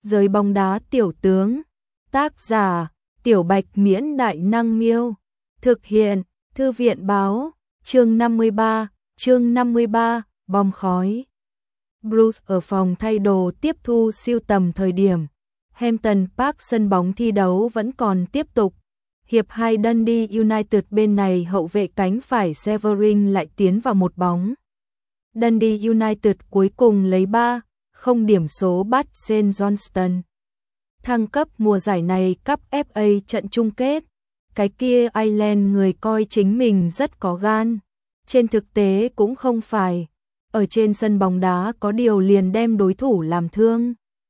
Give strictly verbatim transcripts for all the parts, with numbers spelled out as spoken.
Giới bóng đá tiểu tướng. Tác giả: Tiểu Bạch Miễn Đại Năng Miêu. Thực hiện: Thư viện Báo. Chương năm mươi ba, chương năm mươi ba, bom khói. Bruce ở phòng thay đồ tiếp thu siêu tầm thời điểm Hampton Park sân bóng thi đấu vẫn còn tiếp tục. Hiệp hai Dundee United bên này hậu vệ cánh phải Severin lại tiến vào một bóng. Dundee United cuối cùng lấy ba không điểm số bắt Saint Johnstone. Thăng cấp mùa giải này cúp ép a trận chung kết. Cái kia Ireland người coi chính mình rất có gan. Trên thực tế cũng không phải. Ở trên sân bóng đá có điều liền đem đối thủ làm thương.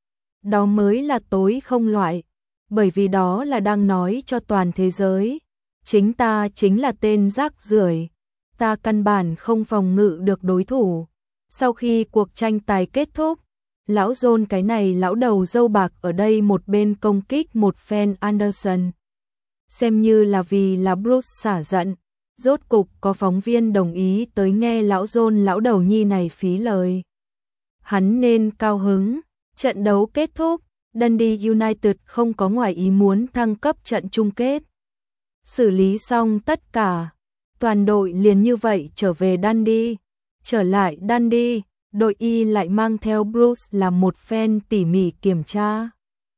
Đó mới là tối không loại. Bởi vì đó là đang nói cho toàn thế giới. Chính ta chính là tên rác rưởi. Ta căn bản không phòng ngự được đối thủ. Sau khi cuộc tranh tài kết thúc, lão John cái này lão đầu râu bạc ở đây một bên công kích một fan Anderson. Xem như là vì là Bruce xả giận. Rốt cục có phóng viên đồng ý tới nghe lão John lão đầu nhi này phí lời. Hắn nên cao hứng. Trận đấu kết thúc, Dundee United không có ngoài ý muốn thăng cấp trận chung kết. Xử lý xong tất cả, toàn đội liền như vậy trở về Dundee. Trở lại Dundee, đội Y lại mang theo Bruce làm một fan tỉ mỉ kiểm tra.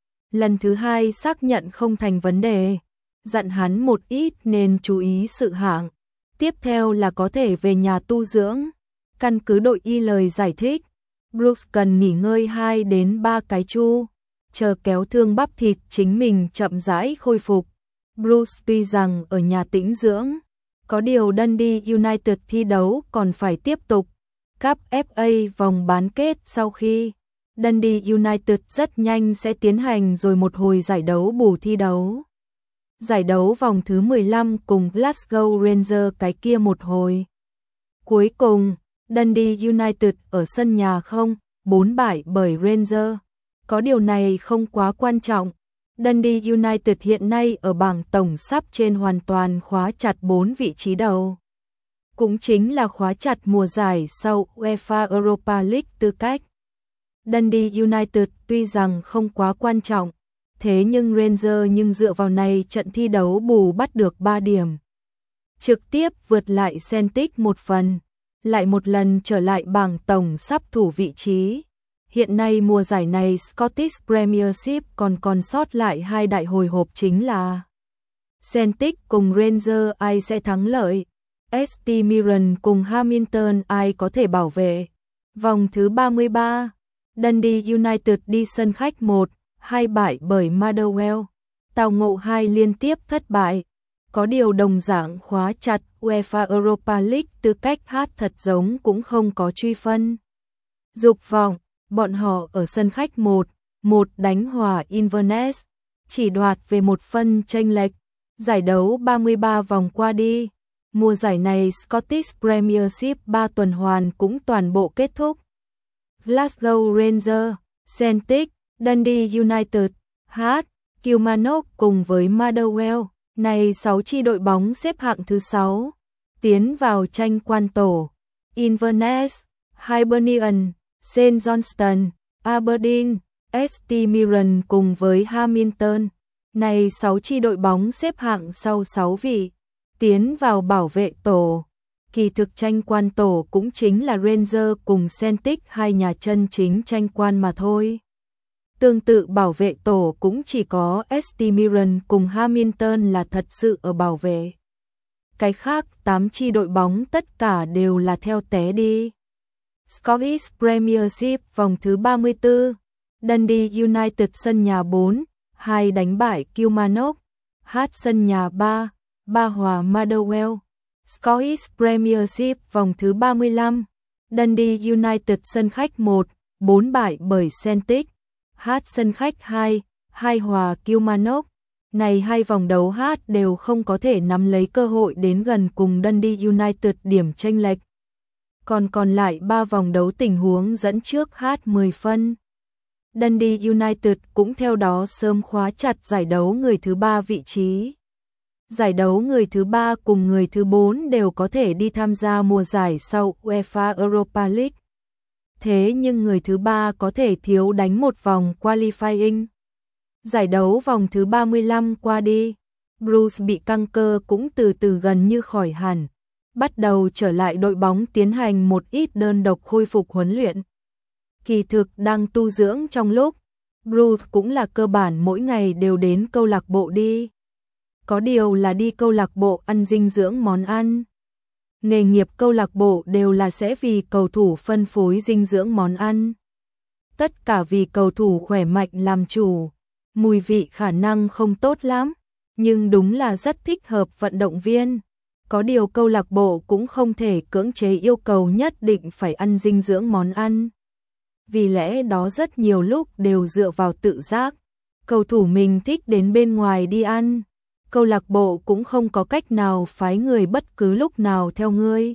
Lần thứ hai xác nhận không thành vấn đề, dặn hắn một ít nên chú ý sự hạng. Tiếp theo là có thể về nhà tu dưỡng. Căn cứ đội Y lời giải thích, Bruce cần nghỉ ngơi hai đến ba cái chu, chờ kéo thương bắp thịt chính mình chậm rãi khôi phục. Bruce tuy rằng ở nhà tĩnh dưỡng, có điều Dundee United thi đấu còn phải tiếp tục. Cup ép a vòng bán kết sau khi Dundee United rất nhanh sẽ tiến hành rồi một hồi giải đấu bù thi đấu. Giải đấu vòng thứ mười lăm cùng Glasgow Rangers cái kia một hồi. Cuối cùng, Dundee United ở sân nhà không bốn bại bởi Rangers. Có điều này không quá quan trọng. Dundee United hiện nay ở bảng tổng sắp trên hoàn toàn khóa chặt bốn vị trí đầu. Cũng chính là khóa chặt mùa giải sau UEFA Europa League tư cách. Dundee United tuy rằng không quá quan trọng, thế nhưng Rangers nhưng dựa vào này trận thi đấu bù bắt được ba điểm. Trực tiếp vượt lại Celtic một phần, lại một lần trở lại bảng tổng sắp thủ vị trí. Hiện nay mùa giải này Scottish Premiership còn còn sót lại hai đại hồi hộp chính là Celtic cùng Rangers ai sẽ thắng lợi, ét tê Mirren cùng Hamilton ai có thể bảo vệ. Vòng thứ ba mươi ba, Dundee United đi sân khách một hai bại bởi Motherwell, tao ngộ hai liên tiếp thất bại. Có điều đồng dạng khóa chặt UEFA Europa League tư cách hát thật giống cũng không có truy phân. Dục vọng, bọn họ ở sân khách một một đánh hòa Inverness, chỉ đoạt về một phân chênh lệch. Giải đấu ba mươi ba vòng qua đi, mùa giải này Scottish Premiership ba tuần hoàn cũng toàn bộ kết thúc. Glasgow Rangers, Celtic, Dundee United, H. Kilmarnock cùng với Motherwell, này sáu chi đội bóng xếp hạng thứ sáu, tiến vào tranh quan tổ. Inverness, Hibernian, Saint Johnstone, Aberdeen, ét tê Mirren cùng với Hamilton, này sáu chi đội bóng xếp hạng sau sáu vị, tiến vào bảo vệ tổ. Kỳ thực tranh quan tổ cũng chính là Rangers cùng Celtic hai nhà chân chính tranh quan mà thôi. Tương tự bảo vệ tổ cũng chỉ có ét tê Mirren cùng Hamilton là thật sự ở bảo vệ. Cái khác tám chi đội bóng tất cả đều là theo té đi. Scottish Premiership vòng thứ ba mươi tư, Dundee United sân nhà bốn hai đánh bại Kilmarnock, H sân nhà ba ba hòa Motherwell. Scottish Premiership vòng thứ ba mươi lăm, Dundee United sân khách một bốn bại bởi Celtic, H sân khách hai hai hòa Kilmarnock. Này hai vòng đấu H đều không có thể nắm lấy cơ hội đến gần cùng Dundee United điểm chênh lệch. Còn còn lại ba vòng đấu tình huống dẫn trước H mười phân. Dundee United cũng theo đó sớm khóa chặt giải đấu người thứ ba vị trí. Giải đấu người thứ ba cùng người thứ bốn đều có thể đi tham gia mùa giải sau UEFA Europa League. thế nhưng người thứ ba có thể thiếu đánh một vòng qualifying. Giải đấu vòng thứ ba mươi lăm qua đi, Bruce bị căng cơ cũng từ từ gần như khỏi hẳn, bắt đầu trở lại đội bóng tiến hành một ít đơn độc khôi phục huấn luyện. Kỳ thực đang tu dưỡng trong lúc, Bruce cũng là cơ bản mỗi ngày đều đến câu lạc bộ đi. Có điều là đi câu lạc bộ ăn dinh dưỡng món ăn. Nghề nghiệp câu lạc bộ đều là sẽ vì cầu thủ phân phối dinh dưỡng món ăn. Tất cả vì cầu thủ khỏe mạnh làm chủ. Mùi vị khả năng không tốt lắm, nhưng đúng là rất thích hợp vận động viên. Có điều câu lạc bộ cũng không thể cưỡng chế yêu cầu nhất định phải ăn dinh dưỡng món ăn. Vì lẽ đó rất nhiều lúc đều dựa vào tự giác. Cầu thủ mình thích đến bên ngoài đi ăn. Câu lạc bộ cũng không có cách nào phái người bất cứ lúc nào theo ngươi.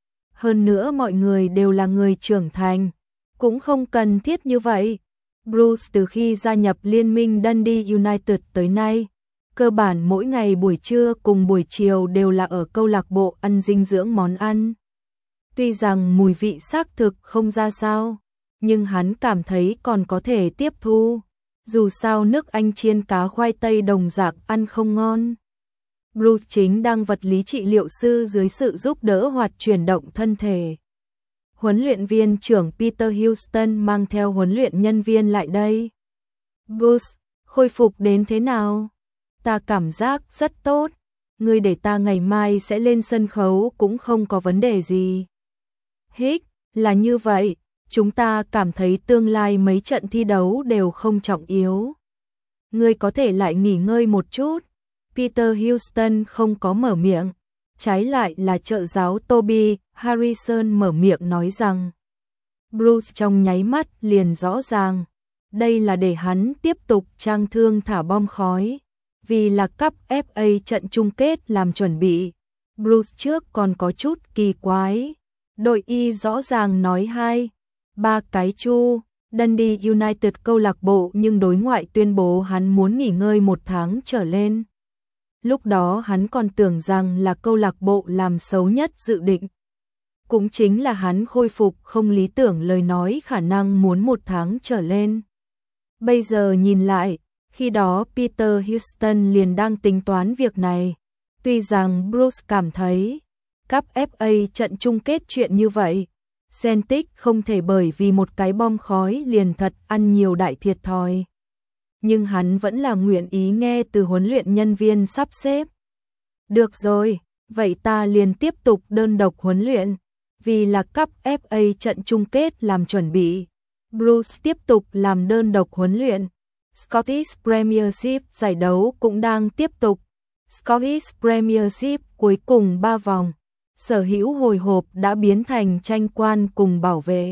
Hơn nữa mọi người đều là người trưởng thành, cũng không cần thiết như vậy. Bruce từ khi gia nhập liên minh Dundee United tới nay, cơ bản mỗi ngày buổi trưa cùng buổi chiều đều là ở câu lạc bộ ăn dinh dưỡng món ăn. Tuy rằng mùi vị xác thực không ra sao, nhưng hắn cảm thấy còn có thể tiếp thu. Dù sao nước Anh chiên cá khoai tây đồng dạng ăn không ngon. Bruce chính đang vật lý trị liệu sư dưới sự giúp đỡ hoạt chuyển động thân thể. Huấn luyện viên trưởng Peter Houston mang theo huấn luyện nhân viên lại đây. Bruce, khôi phục đến thế nào? Ta cảm giác rất tốt. Ngươi để ta ngày mai sẽ lên sân khấu cũng không có vấn đề gì. Hích, là như vậy. Chúng ta cảm thấy tương lai mấy trận thi đấu đều không trọng yếu. Ngươi có thể lại nghỉ ngơi một chút. Peter Houston không có mở miệng. Trái lại là trợ giáo Toby Harrison mở miệng nói rằng Bruce trong nháy mắt liền rõ ràng. Đây là để hắn tiếp tục trang thương thả bom khói. Vì là cúp ép a trận chung kết làm chuẩn bị. Bruce trước còn có chút kỳ quái. Đội Y rõ ràng nói hai ba cái chu, Dundee United câu lạc bộ nhưng đối ngoại tuyên bố hắn muốn nghỉ ngơi một tháng trở lên. Lúc đó hắn còn tưởng rằng là câu lạc bộ làm xấu nhất dự định. Cũng chính là hắn khôi phục không lý tưởng lời nói khả năng muốn một tháng trở lên. Bây giờ nhìn lại, khi đó Peter Houston liền đang tính toán việc này. Tuy rằng Bruce cảm thấy, cúp ép a trận chung kết chuyện như vậy, Celtic không thể bởi vì một cái bom khói liền thật ăn nhiều đại thiệt thòi. Nhưng hắn vẫn là nguyện ý nghe từ huấn luyện nhân viên sắp xếp. Được rồi, vậy ta liền tiếp tục đơn độc huấn luyện. Vì là cúp ép a trận chung kết làm chuẩn bị, Bruce tiếp tục làm đơn độc huấn luyện. Scottish Premiership giải đấu cũng đang tiếp tục. Scottish Premiership cuối cùng ba vòng. Sở hữu hồi hộp đã biến thành tranh quan cùng bảo vệ.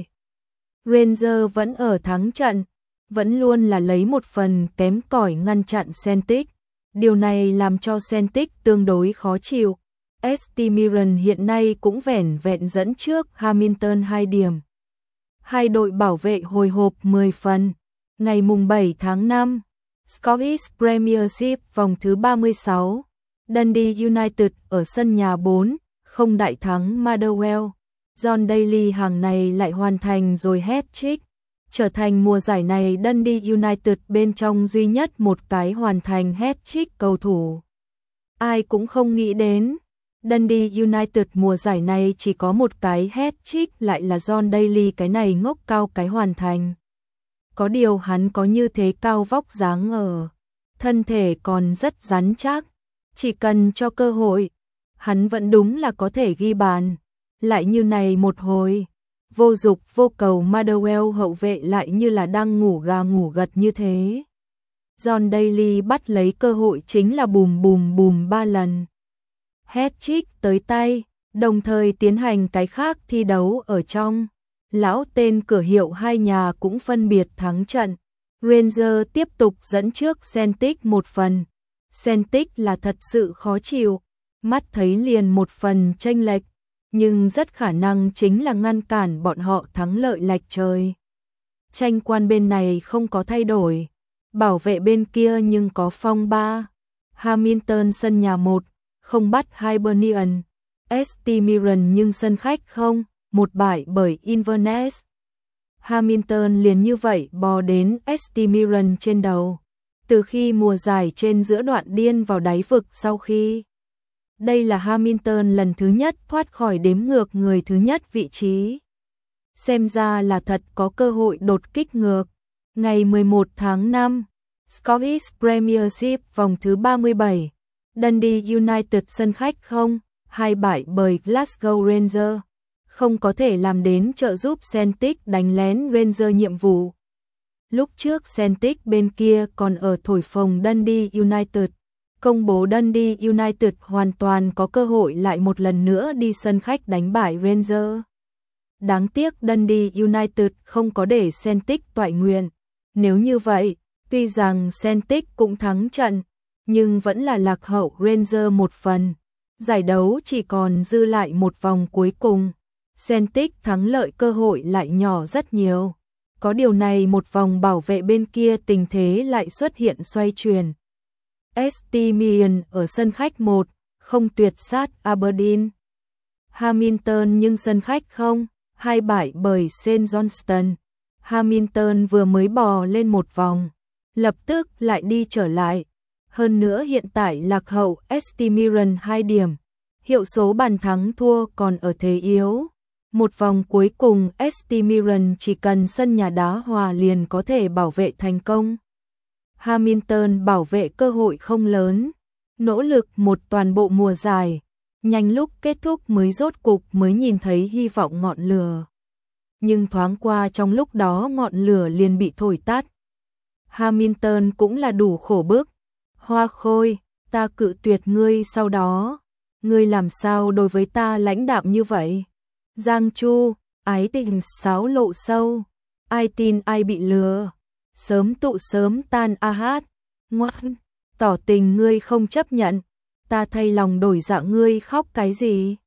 Rangers vẫn ở thắng trận, vẫn luôn là lấy một phần kém cỏi ngăn chặn Celtic. Điều này làm cho Celtic tương đối khó chịu. ét tê Mirren hiện nay cũng vẻn vẹn dẫn trước Hamilton hai điểm. Hai đội bảo vệ hồi hộp mười phần. Ngày mùng bảy tháng năm, Scottish Premiership vòng thứ ba mươi sáu, Dundee United ở sân nhà bốn không đại thắng Motherwell. John Daly hàng này lại hoàn thành rồi hat-trick, trở thành mùa giải này Dundee United bên trong duy nhất một cái hoàn thành hat-trick cầu thủ. Ai cũng không nghĩ đến, Dundee United mùa giải này chỉ có một cái hat-trick lại là John Daly cái này ngốc cao cái hoàn thành. Có điều hắn có như thế cao vóc dáng ở, thân thể còn rất rắn chắc, chỉ cần cho cơ hội, hắn vẫn đúng là có thể ghi bàn. Lại như này một hồi, vô dục vô cầu Motherwell hậu vệ lại như là đang ngủ gà ngủ gật như thế. John Daly bắt lấy cơ hội chính là bùm bùm bùm ba lần. Hat-trick tới tay, đồng thời tiến hành cái khác thi đấu ở trong. Lão tên cửa hiệu hai nhà cũng phân biệt thắng trận. Rangers tiếp tục dẫn trước Celtic một phần. Celtic là thật sự khó chịu, mắt thấy liền một phần chênh lệch, nhưng rất khả năng chính là ngăn cản bọn họ thắng lợi lệch trời. Tranh quan bên này không có thay đổi, bảo vệ bên kia nhưng có phong ba. Hamilton sân nhà một, không bắt Hibernian. ét tê Mirren nhưng sân khách không, một bại bởi Inverness. Hamilton liền như vậy bò đến ét tê Milan trên đầu. Từ khi mùa giải trên giữa đoạn điên vào đáy vực sau khi. Đây là Hamilton lần thứ nhất thoát khỏi đếm ngược người thứ nhất vị trí. Xem ra là thật có cơ hội đột kích ngược. Ngày mười một tháng năm, Scottish Premiership vòng thứ ba mươi bảy, Dundee United sân khách không, hai bại bởi Glasgow Rangers, không có thể làm đến trợ giúp Celtic đánh lén Rangers nhiệm vụ. Lúc trước Celtic bên kia còn ở thổi phồng Dundee United, công bố Dundee United hoàn toàn có cơ hội lại một lần nữa đi sân khách đánh bại Rangers. Đáng tiếc Dundee United không có để Celtic toại nguyện. Nếu như vậy, tuy rằng Celtic cũng thắng trận, nhưng vẫn là lạc hậu Rangers một phần. Giải đấu chỉ còn dư lại một vòng cuối cùng. Celtic thắng lợi cơ hội lại nhỏ rất nhiều. Có điều này một vòng bảo vệ bên kia tình thế lại xuất hiện xoay chuyển. ét tê Milan ở sân khách một không tuyệt sát Aberdeen. Hamilton nhưng sân khách không, hai bại bởi Saint Johnstone. Hamilton vừa mới bò lên một vòng, lập tức lại đi trở lại. Hơn nữa hiện tại lạc hậu ét tê Milan hai điểm. Hiệu số bàn thắng thua còn ở thế yếu. Một vòng cuối cùng ét tê Milan chỉ cần sân nhà đá hòa liền có thể bảo vệ thành công. Hamilton bảo vệ cơ hội không lớn. Nỗ lực một toàn bộ mùa giải. Nhanh lúc kết thúc mới rốt cục mới nhìn thấy hy vọng ngọn lửa. Nhưng thoáng qua trong lúc đó ngọn lửa liền bị thổi tắt. Hamilton cũng là đủ khổ bức. Hoa Khôi, ta cự tuyệt ngươi sau đó. Ngươi làm sao đối với ta lãnh đạm như vậy? Giang Chu, ái tình sáo lộ sâu. Ai tin ai bị lừa. Sớm tụ sớm tan a hát. Ngoan, tỏ tình ngươi không chấp nhận. Ta thay lòng đổi dạ ngươi khóc cái gì?